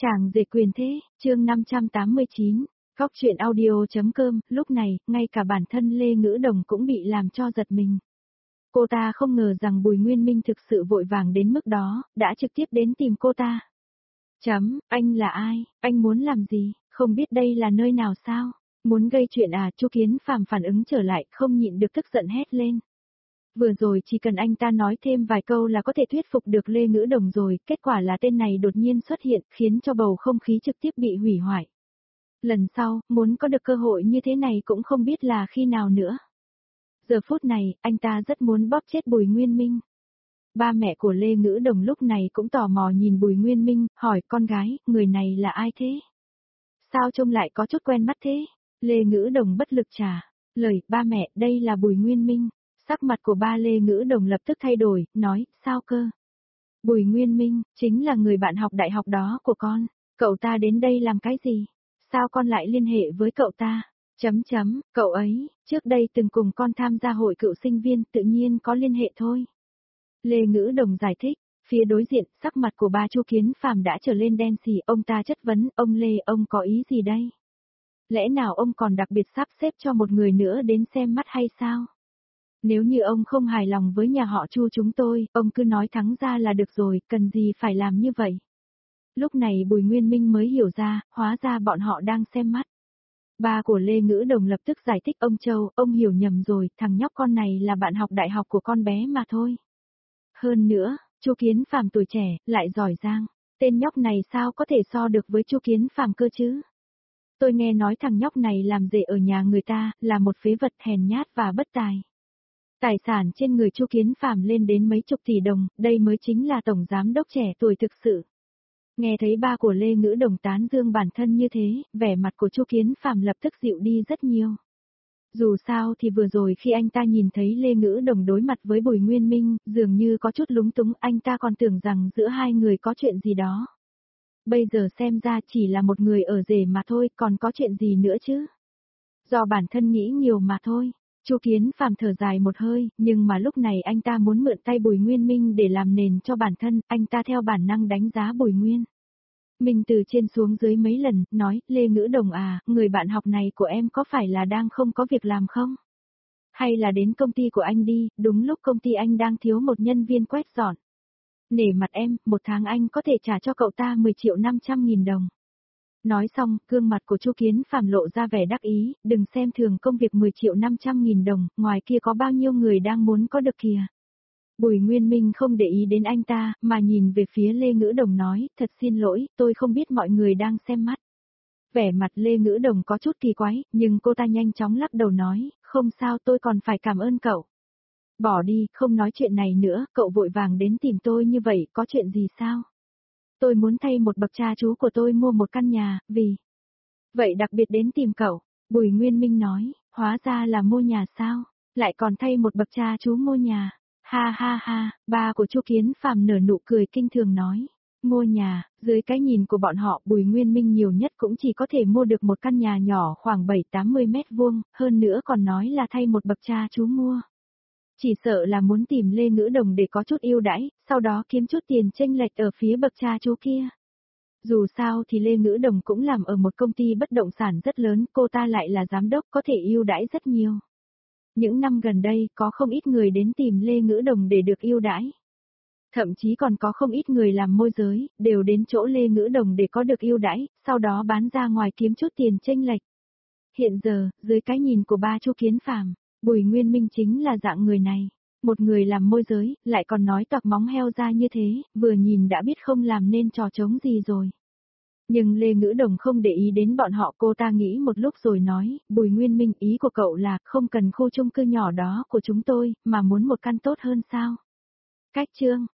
Chàng rể quyền thế, chương 589, Cóc truyện audio.com, lúc này, ngay cả bản thân Lê Ngữ Đồng cũng bị làm cho giật mình. Cô ta không ngờ rằng Bùi Nguyên Minh thực sự vội vàng đến mức đó, đã trực tiếp đến tìm cô ta. Anh là ai, anh muốn làm gì, không biết đây là nơi nào sao? Muốn gây chuyện à? Chu Kiến Phàm phản ứng trở lại, không nhịn được tức giận hét lên. Vừa rồi chỉ cần anh ta nói thêm vài câu là có thể thuyết phục được Lê Ngữ Đồng rồi, kết quả là tên này đột nhiên xuất hiện, khiến cho bầu không khí trực tiếp bị hủy hoại. Lần sau, muốn có được cơ hội như thế này cũng không biết là khi nào nữa. Giờ phút này, anh ta rất muốn bóp chết Bùi Nguyên Minh. Ba mẹ của Lê Ngữ Đồng lúc này cũng tò mò nhìn Bùi Nguyên Minh, hỏi con gái, người này là ai thế? Sao trông lại có chút quen mắt thế? Lê Ngữ Đồng bất lực trả lời, ba mẹ, đây là Bùi Nguyên Minh. Sắc mặt của ba Lê Ngữ Đồng lập tức thay đổi, nói, sao cơ? Bùi Nguyên Minh, chính là người bạn học đại học đó của con, cậu ta đến đây làm cái gì? Sao con lại liên hệ với cậu ta? Cậu ấy, trước đây từng cùng con tham gia hội cựu sinh viên, tự nhiên có liên hệ thôi. Lê Ngữ Đồng giải thích, phía đối diện, sắc mặt của ba Chu Kiến Phàm đã trở lên đen xì, ông ta chất vấn, ông Lê, ông có ý gì đây? Lẽ nào ông còn đặc biệt sắp xếp cho một người nữa đến xem mắt hay sao? Nếu như ông không hài lòng với nhà họ Chu chúng tôi, ông cứ nói thẳng ra là được rồi, cần gì phải làm như vậy. Lúc này Bùi Nguyên Minh mới hiểu ra, hóa ra bọn họ đang xem mắt. Ba của Lê Ngữ Đồng lập tức giải thích, ông Châu, ông hiểu nhầm rồi, thằng nhóc con này là bạn học đại học của con bé mà thôi. Hơn nữa, Chu Kiến Phàm tuổi trẻ, lại giỏi giang, tên nhóc này sao có thể so được với Chu Kiến Phàm cơ chứ? Tôi nghe nói thằng nhóc này làm rể ở nhà người ta, là một phế vật hèn nhát và bất tài. Tài sản trên người Chu Kiến Phàm lên đến mấy chục tỷ đồng, đây mới chính là tổng giám đốc trẻ tuổi thực sự. Nghe thấy ba của Lê Ngữ Đồng tán dương bản thân như thế, vẻ mặt của Chu Kiến Phàm lập tức dịu đi rất nhiều. Dù sao thì vừa rồi khi anh ta nhìn thấy Lê Ngữ Đồng đối mặt với Bùi Nguyên Minh, dường như có chút lúng túng, anh ta còn tưởng rằng giữa hai người có chuyện gì đó. Bây giờ xem ra chỉ là một người ở rể mà thôi, còn có chuyện gì nữa chứ? Do bản thân nghĩ nhiều mà thôi. Chu Kiến Phàm thở dài một hơi, nhưng mà lúc này anh ta muốn mượn tay Bùi Nguyên Minh để làm nền cho bản thân, anh ta theo bản năng đánh giá Bùi Nguyên Minh từ trên xuống dưới mấy lần, nói, Lê Ngữ Đồng à, người bạn học này của em có phải là đang không có việc làm không? Hay là đến công ty của anh đi, đúng lúc công ty anh đang thiếu một nhân viên quét dọn. Nể mặt em, một tháng anh có thể trả cho cậu ta 10.500.000 đồng. Nói xong, gương mặt của Chu Kiến Phàm lộ ra vẻ đắc ý, đừng xem thường công việc 10.500.000 đồng, ngoài kia có bao nhiêu người đang muốn có được kìa. Bùi Nguyên Minh không để ý đến anh ta, mà nhìn về phía Lê Ngữ Đồng nói, thật xin lỗi, tôi không biết mọi người đang xem mắt. Vẻ mặt Lê Ngữ Đồng có chút kỳ quái, nhưng cô ta nhanh chóng lắc đầu nói, không sao, tôi còn phải cảm ơn cậu. Bỏ đi, không nói chuyện này nữa, cậu vội vàng đến tìm tôi như vậy, có chuyện gì sao? Tôi muốn thay một bậc cha chú của tôi mua một căn nhà, vì vậy đặc biệt đến tìm cậu. Bùi Nguyên Minh nói, hóa ra là mua nhà sao? Lại còn thay một bậc cha chú mua nhà. Ha ha ha, ba của Chu Kiến Phàm nở nụ cười kinh thường nói. Mua nhà, dưới cái nhìn của bọn họ Bùi Nguyên Minh nhiều nhất cũng chỉ có thể mua được một căn nhà nhỏ khoảng 7-80 mét vuông, hơn nữa còn nói là thay một bậc cha chú mua. Chỉ sợ là muốn tìm Lê Ngữ Đồng để có chút ưu đãi, sau đó kiếm chút tiền chênh lệch ở phía bậc cha chú kia. Dù sao thì Lê Ngữ Đồng cũng làm ở một công ty bất động sản rất lớn, cô ta lại là giám đốc có thể ưu đãi rất nhiều. Những năm gần đây có không ít người đến tìm Lê Ngữ Đồng để được ưu đãi. Thậm chí còn có không ít người làm môi giới, đều đến chỗ Lê Ngữ Đồng để có được ưu đãi, sau đó bán ra ngoài kiếm chút tiền chênh lệch. Hiện giờ, dưới cái nhìn của ba Chu Kiến Phàm, Bùi Nguyên Minh chính là dạng người này. Một người làm môi giới, lại còn nói toạc móng heo ra như thế, vừa nhìn đã biết không làm nên trò trống gì rồi. Nhưng Lê Ngữ Đồng không để ý đến bọn họ, cô ta nghĩ một lúc rồi nói, Bùi Nguyên Minh, ý của cậu là không cần khu chung cư nhỏ đó của chúng tôi, mà muốn một căn tốt hơn sao? Cách chương